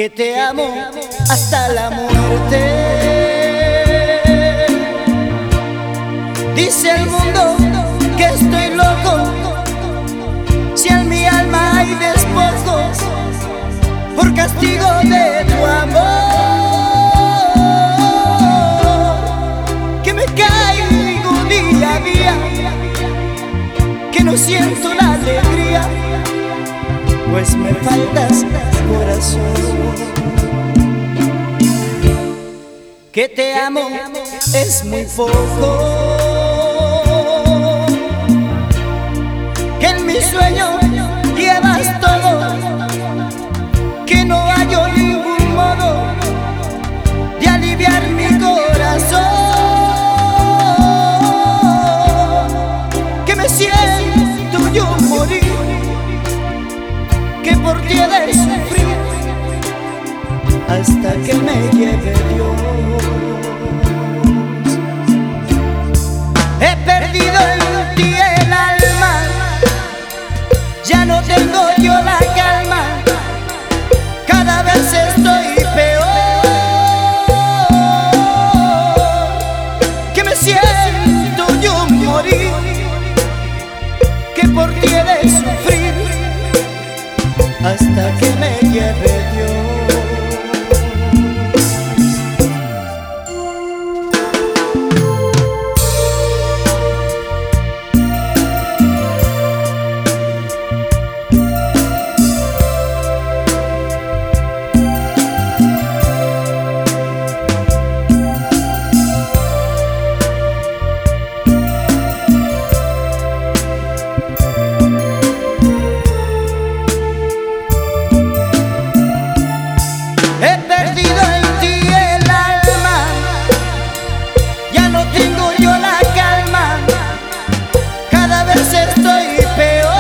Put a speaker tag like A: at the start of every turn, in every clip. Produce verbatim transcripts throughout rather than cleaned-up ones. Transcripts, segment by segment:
A: que te amo hasta la muerte. Dice el mundo que estoy loco, si en mi alma hay despojos por castigo de tu amor, que me caigo día a día, que no siento la alegría, pues me faltas, corazón. Que te amo es muy poco, que en mi sueño llevas todo, que no hallo ningún modo de aliviar mi corazón, que me siento yo morir, que por ti he de sufrir hasta que me lleve Dios. He perdido en ti el alma, ya no tengo yo la calma, cada vez estoy peor, que me siento yo morir, que por ti he de sufrir hasta que me lleve Dios. Estoy peor,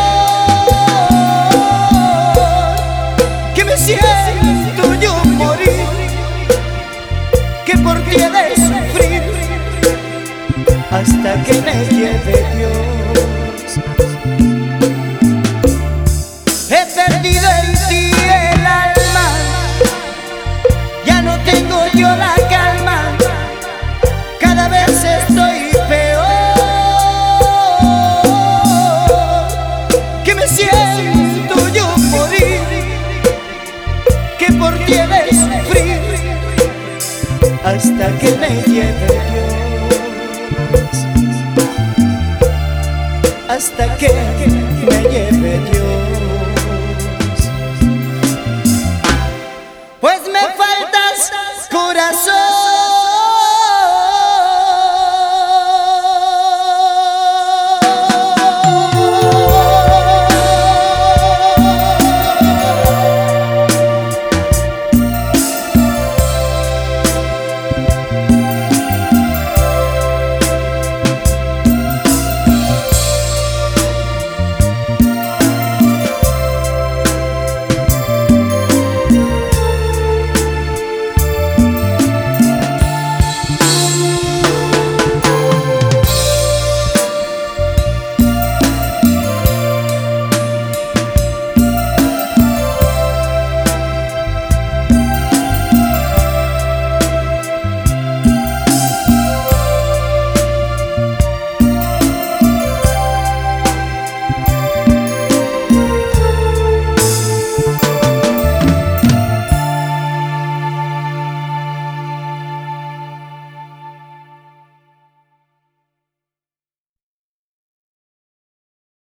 A: que me siento yo morir, que por ti he de sufrir hasta que me lleve Dios. He perdido en ti el alma, ya no tengo yo la calma, cada vez estoy peor, que me siento yo morir, que por ti he de sufrir hasta que me lleve Dios, hasta que me lleve Dios.